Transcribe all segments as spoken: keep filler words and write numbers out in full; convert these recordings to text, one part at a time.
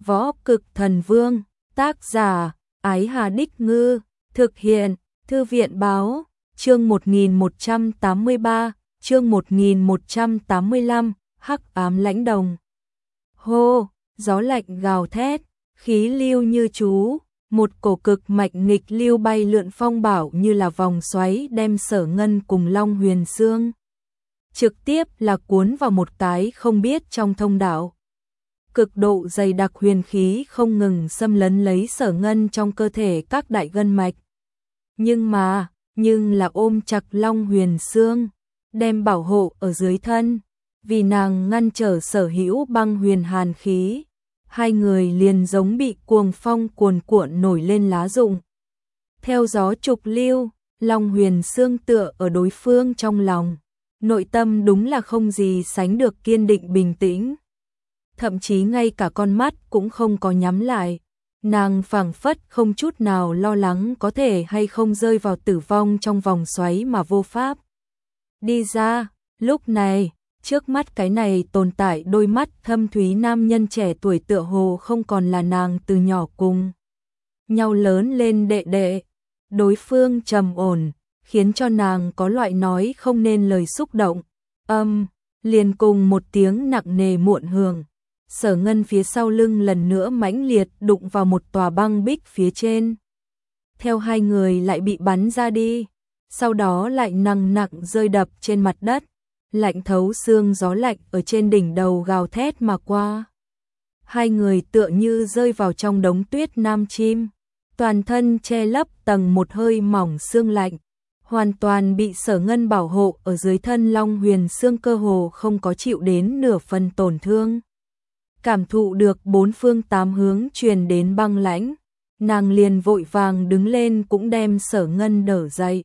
Võ Cực Thần Vương, tác giả, Ái Hà Đích Ngư, thực hiện, Thư viện Báo, chương một nghìn một trăm tám mươi ba, chương một nghìn một trăm tám mươi lăm, Hắc Ám Lãnh Đồng. Hô, gió lạnh gào thét, khí lưu như chú, một cổ cực mạnh nghịch lưu bay lượn phong bảo như là vòng xoáy đem Sở Ngân cùng Long Huyền Sương trực tiếp là cuốn vào một cái không biết trong thông đạo. Cực độ dày đặc huyền khí không ngừng xâm lấn lấy Sở Ngân trong cơ thể các đại gân mạch. Nhưng mà, nhưng là ôm chặt Long Huyền Sương, đem bảo hộ ở dưới thân, vì nàng ngăn trở sở hữu băng huyền hàn khí. Hai người liền giống bị cuồng phong cuồn cuộn nổi lên lá rụng. Theo gió trục lưu, Long Huyền Sương tựa ở đối phương trong lòng, nội tâm đúng là không gì sánh được kiên định bình tĩnh. Thậm chí ngay cả con mắt cũng không có nhắm lại, nàng phảng phất không chút nào lo lắng có thể hay không rơi vào tử vong trong vòng xoáy mà vô pháp đi ra. Lúc này, trước mắt cái này tồn tại đôi mắt thâm thúy nam nhân trẻ tuổi tựa hồ không còn là nàng từ nhỏ cùng nhau lớn lên đệ đệ. Đối phương trầm ổn, khiến cho nàng có loại nói không nên lời xúc động. Âm, liền cùng một tiếng nặng nề muộn hưởng. Sở Ngân phía sau lưng lần nữa mãnh liệt đụng vào một tòa băng bích phía trên. Theo hai người lại bị bắn ra đi, sau đó lại nặng nặng rơi đập trên mặt đất. Lạnh thấu xương gió lạnh ở trên đỉnh đầu gào thét mà qua. Hai người tựa như rơi vào trong đống tuyết nam chim, toàn thân che lấp tầng một hơi mỏng xương lạnh, hoàn toàn bị Sở Ngân bảo hộ ở dưới thân. Long Huyền Sương cơ hồ không có chịu đến nửa phần tổn thương. Cảm thụ được bốn phương tám hướng truyền đến băng lãnh, nàng liền vội vàng đứng lên cũng đem Sở Ngân đỡ dậy.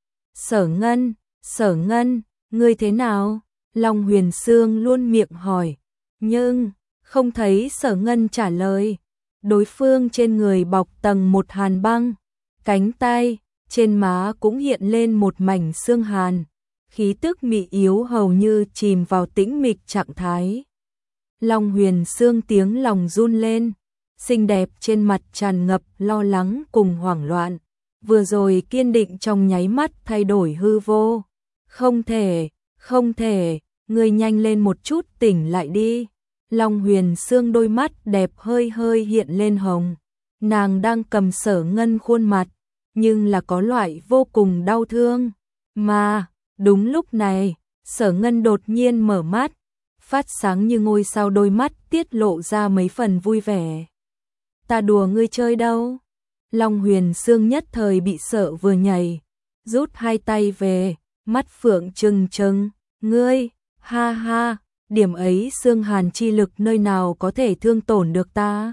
Sở Ngân, Sở Ngân, ngươi thế nào? Long Huyền Sương luôn miệng hỏi, nhưng không thấy Sở Ngân trả lời. Đối phương trên người bọc tầng một hàn băng, cánh tay, trên má cũng hiện lên một mảnh xương hàn, khí tức mị yếu hầu như chìm vào tĩnh mịch trạng thái. Long Huyền Sương tiếng lòng run lên, xinh đẹp trên mặt tràn ngập lo lắng cùng hoảng loạn, vừa rồi kiên định trong nháy mắt thay đổi hư vô. Không thể, không thể, ngươi nhanh lên một chút tỉnh lại đi. Long Huyền Sương đôi mắt đẹp hơi hơi hiện lên hồng, nàng đang cầm Sở Ngân khuôn mặt, nhưng là có loại vô cùng đau thương. Mà, đúng lúc này, Sở Ngân đột nhiên mở mắt, phát sáng như ngôi sao đôi mắt tiết lộ ra mấy phần vui vẻ. Ta đùa ngươi chơi đâu? Long Huyền Sương nhất thời bị sợ vừa nhảy, rút hai tay về, mắt phượng trừng trừng, ngươi, ha ha, điểm ấy xương hàn chi lực nơi nào có thể thương tổn được ta?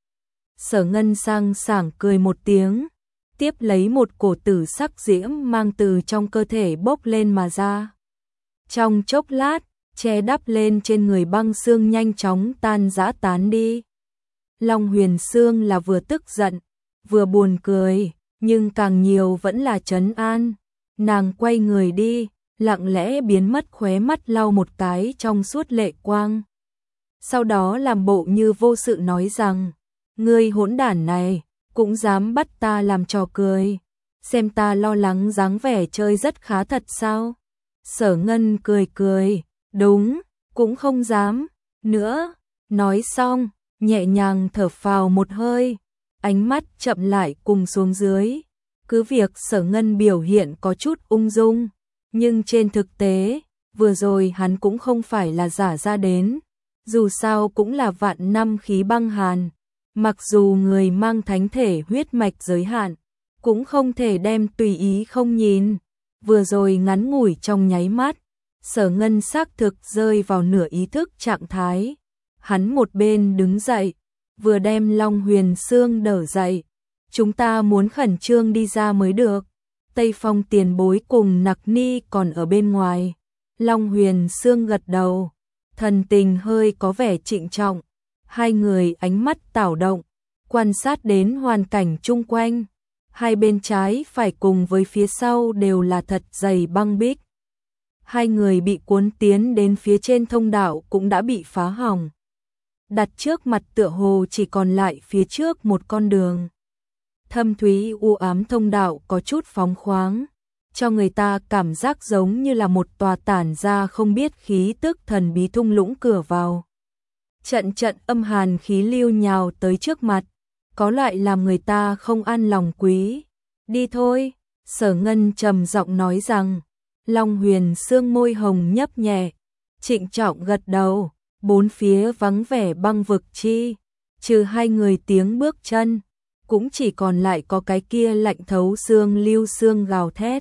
Sở Ngân sang sảng cười một tiếng, tiếp lấy một cổ tử sắc diễm mang từ trong cơ thể bốc lên mà ra. Trong chốc lát, che đắp lên trên người băng xương nhanh chóng tan rã tán đi. Long Huyền Sương là vừa tức giận, vừa buồn cười, nhưng càng nhiều vẫn là trấn an. Nàng quay người đi, lặng lẽ biến mất, khóe mắt lau một cái trong suốt lệ quang. Sau đó làm bộ như vô sự nói rằng, ngươi hỗn đản này, cũng dám bắt ta làm trò cười, xem ta lo lắng dáng vẻ chơi rất khá thật sao? Sở Ngân cười cười, đúng, cũng không dám, nữa, nói xong, nhẹ nhàng thở phào một hơi, ánh mắt chậm lại cùng xuống dưới. Cứ việc Sở Ngân biểu hiện có chút ung dung, nhưng trên thực tế, vừa rồi hắn cũng không phải là giả ra đến, dù sao cũng là vạn năm khí băng hàn, mặc dù người mang thánh thể huyết mạch giới hạn, cũng không thể đem tùy ý không nhìn. Vừa rồi ngắn ngủi trong nháy mắt, Sở Ngân xác thực rơi vào nửa ý thức trạng thái. Hắn một bên đứng dậy, vừa đem Long Huyền Sương đỡ dậy. Chúng ta muốn khẩn trương đi ra mới được. Tây Phong tiền bối cùng Nặc Ni còn ở bên ngoài. Long Huyền Sương gật đầu, thần tình hơi có vẻ trịnh trọng. Hai người ánh mắt tảo động, quan sát đến hoàn cảnh chung quanh. Hai bên trái phải cùng với phía sau đều là thật dày băng bích. Hai người bị cuốn tiến đến phía trên thông đạo cũng đã bị phá hỏng. đặt trước mặt tựa hồ chỉ còn lại phía trước một con đường. Thâm thúy u ám thông đạo có chút phóng khoáng, cho người ta cảm giác giống như là một tòa tản ra không biết khí tức thần bí thung lũng cửa vào. Trận trận âm hàn khí lưu nhào tới trước mặt, có loại làm người ta không an lòng quý. Đi thôi, Sở Ngân trầm giọng nói rằng. Long Huyền Sương môi hồng nhấp nhẹ, trịnh trọng gật đầu, bốn phía vắng vẻ băng vực chi, trừ hai người tiếng bước chân, cũng chỉ còn lại có cái kia lạnh thấu xương lưu xương gào thét.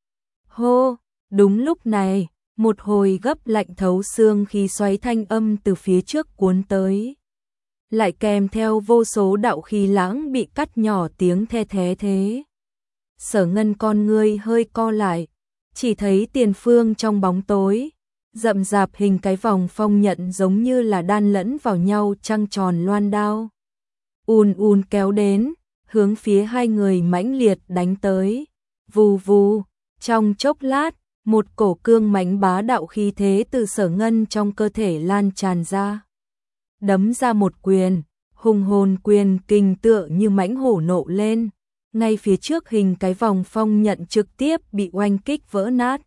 Hô, đúng lúc này, một hồi gấp lạnh thấu xương khí xoáy thanh âm từ phía trước cuốn tới. Lại kèm theo vô số đạo khí lãng bị cắt nhỏ tiếng the thế thế. Sở Ngân con ngươi hơi co lại, chỉ thấy tiền phương trong bóng tối, rậm rạp hình cái vòng phong nhận giống như là đan lẫn vào nhau trăng tròn loan đao. Ùn ùn kéo đến, hướng phía hai người mãnh liệt đánh tới. Vù vù, trong chốc lát, một cổ cương mãnh bá đạo khí thế từ Sở Ngân trong cơ thể lan tràn ra. Đấm ra một quyền, hùng hồn quyền kình tựa như mãnh hổ nộ lên. Ngay phía trước hình cái vòng phong nhận trực tiếp bị oanh kích vỡ nát.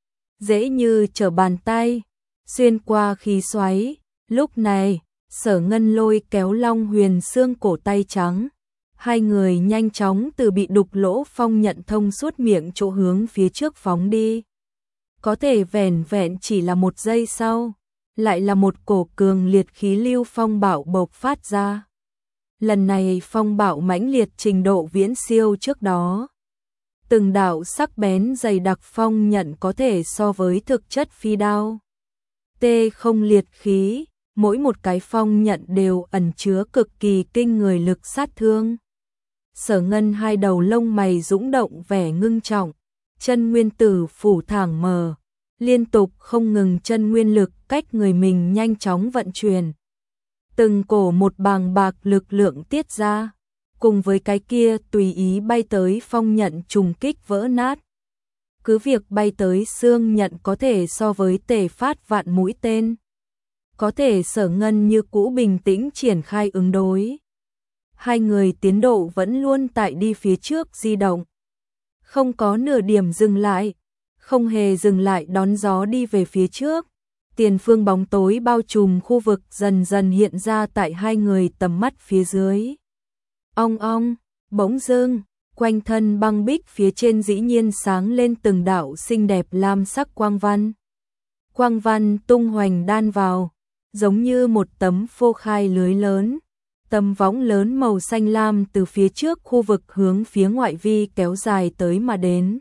Dễ như trở bàn tay, xuyên qua khí xoáy. Lúc này, Sở Ngân lôi kéo Long Huyền Sương cổ tay trắng. Hai người nhanh chóng từ bị đục lỗ phong nhận thông suốt miệng chỗ hướng phía trước phóng đi. Có thể vẻn vẹn chỉ là một giây sau, lại là một cổ cường liệt khí lưu phong bạo bộc phát ra. Lần này phong bạo mãnh liệt trình độ viễn siêu trước đó. Từng đạo sắc bén dày đặc phong nhận có thể so với thực chất phi đao. Tê không liệt khí, mỗi một cái phong nhận đều ẩn chứa cực kỳ kinh người lực sát thương. Sở Ngân hai đầu lông mày dũng động vẻ ngưng trọng, chân nguyên tử phủ thẳng mờ, liên tục không ngừng chân nguyên lực cách người mình nhanh chóng vận chuyển. Từng cổ một bàng bạc lực lượng tiết ra, cùng với cái kia tùy ý bay tới phong nhận trùng kích vỡ nát. Cứ việc bay tới xương nhận có thể so với tề phát vạn mũi tên. Có thể Sở Ngân như cũ bình tĩnh triển khai ứng đối. Hai người tiến độ vẫn luôn tại đi phía trước di động. Không có nửa điểm dừng lại, không hề dừng lại đón gió đi về phía trước. Tiền phương bóng tối bao trùm khu vực dần dần hiện ra tại hai người tầm mắt phía dưới. Ong ong, bỗng dưng, quanh thân băng bích phía trên dĩ nhiên sáng lên từng đạo xinh đẹp lam sắc quang văn. Quang văn tung hoành đan vào, giống như một tấm phô khai lưới lớn. Tấm võng lớn màu xanh lam từ phía trước khu vực hướng phía ngoại vi kéo dài tới mà đến.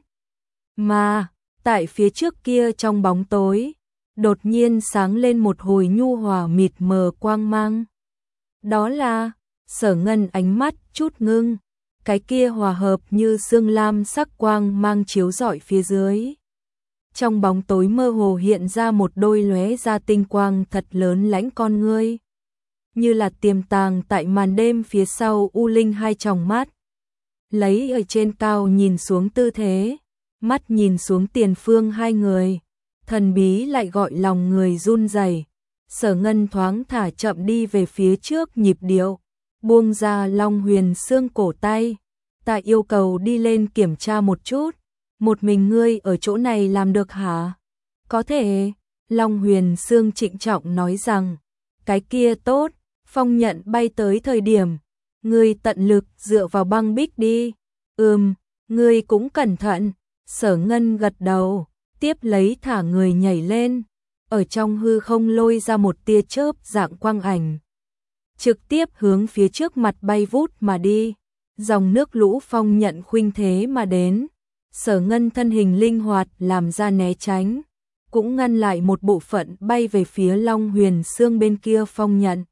Mà, tại phía trước kia trong bóng tối, đột nhiên sáng lên một hồi nhu hòa mịt mờ quang mang. Đó là, Sở Ngân ánh mắt chút ngưng, cái kia hòa hợp như sương lam sắc quang mang chiếu rọi phía dưới. Trong bóng tối mơ hồ hiện ra một đôi lóe ra tinh quang thật lớn lãnh con ngươi. Như là tiềm tàng tại màn đêm phía sau u linh hai tròng mắt. Lấy ở trên cao nhìn xuống tư thế, mắt nhìn xuống tiền phương hai người. Thần bí lại gọi lòng người run rẩy. Sở Ngân thoáng thả chậm đi về phía trước nhịp điệu, buông ra Long Huyền Sương cổ tay. Ta yêu cầu đi lên kiểm tra một chút, một mình ngươi ở chỗ này làm được hả? Có thể, Long Huyền Sương trịnh trọng nói rằng, cái kia tốt, phong nhận bay tới thời điểm, ngươi tận lực dựa vào băng bích đi. Ừm, ngươi cũng cẩn thận. Sở Ngân gật đầu, tiếp lấy thả người nhảy lên, ở trong hư không lôi ra một tia chớp dạng quang ảnh, trực tiếp hướng phía trước mặt bay vút mà đi. Dòng nước lũ phong nhận khuynh thế mà đến, Sở Ngân thân hình linh hoạt làm ra né tránh, cũng ngăn lại một bộ phận bay về phía Long Huyền Sương bên kia phong nhận.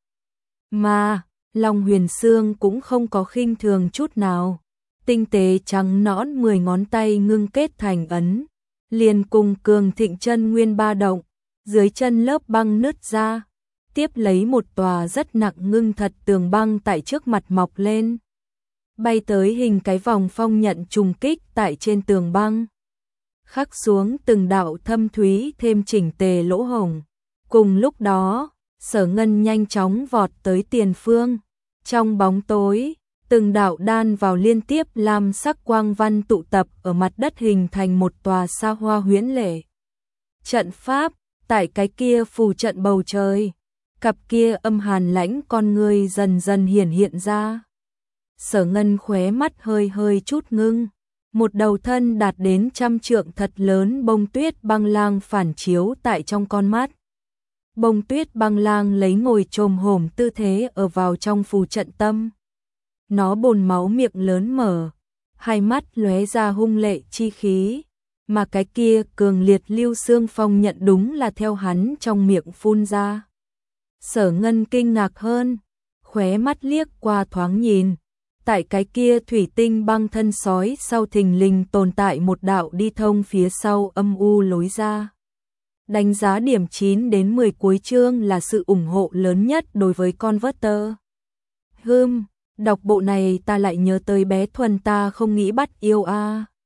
Mà, Long Huyền Sương cũng không có khinh thường chút nào, tinh tế trắng nõn mười ngón tay ngưng kết thành ấn, liền cùng cường thịnh chân nguyên ba động, dưới chân lớp băng nứt ra, tiếp lấy một tòa rất nặng ngưng thật tường băng tại trước mặt mọc lên. Bay tới hình cái vòng phong nhận trùng kích tại trên tường băng. Khắc xuống từng đạo thâm thúy thêm chỉnh tề lỗ hổng. Cùng lúc đó, Sở Ngân nhanh chóng vọt tới tiền phương. Trong bóng tối, từng đạo đan vào liên tiếp lam sắc quang văn tụ tập ở mặt đất hình thành một tòa sa hoa huyễn lệ. Trận pháp, tại cái kia phù trận bầu trời, cặp kia âm hàn lãnh con người dần dần hiển hiện ra. Sở Ngân khóe mắt hơi hơi chút ngưng, một đầu thân đạt đến trăm trượng thật lớn bông tuyết băng lang phản chiếu tại trong con mắt. Bông tuyết băng lang lấy ngồi chồm hổm tư thế ở vào trong phù trận tâm. Nó bồn máu miệng lớn mở, hai mắt lóe ra hung lệ chi khí, mà cái kia cường liệt lưu xương phong nhận đúng là theo hắn trong miệng phun ra. Sở Ngân kinh ngạc hơn, khóe mắt liếc qua thoáng nhìn, tại cái kia thủy tinh băng thân sói sau thình lình tồn tại một đạo đi thông phía sau âm u lối ra. Đánh giá điểm chín đến mười cuối chương là sự ủng hộ lớn nhất đối với Converter. Hừm, đọc bộ này ta lại nhớ tới bé Thuần ta không nghĩ bắt yêu a. À.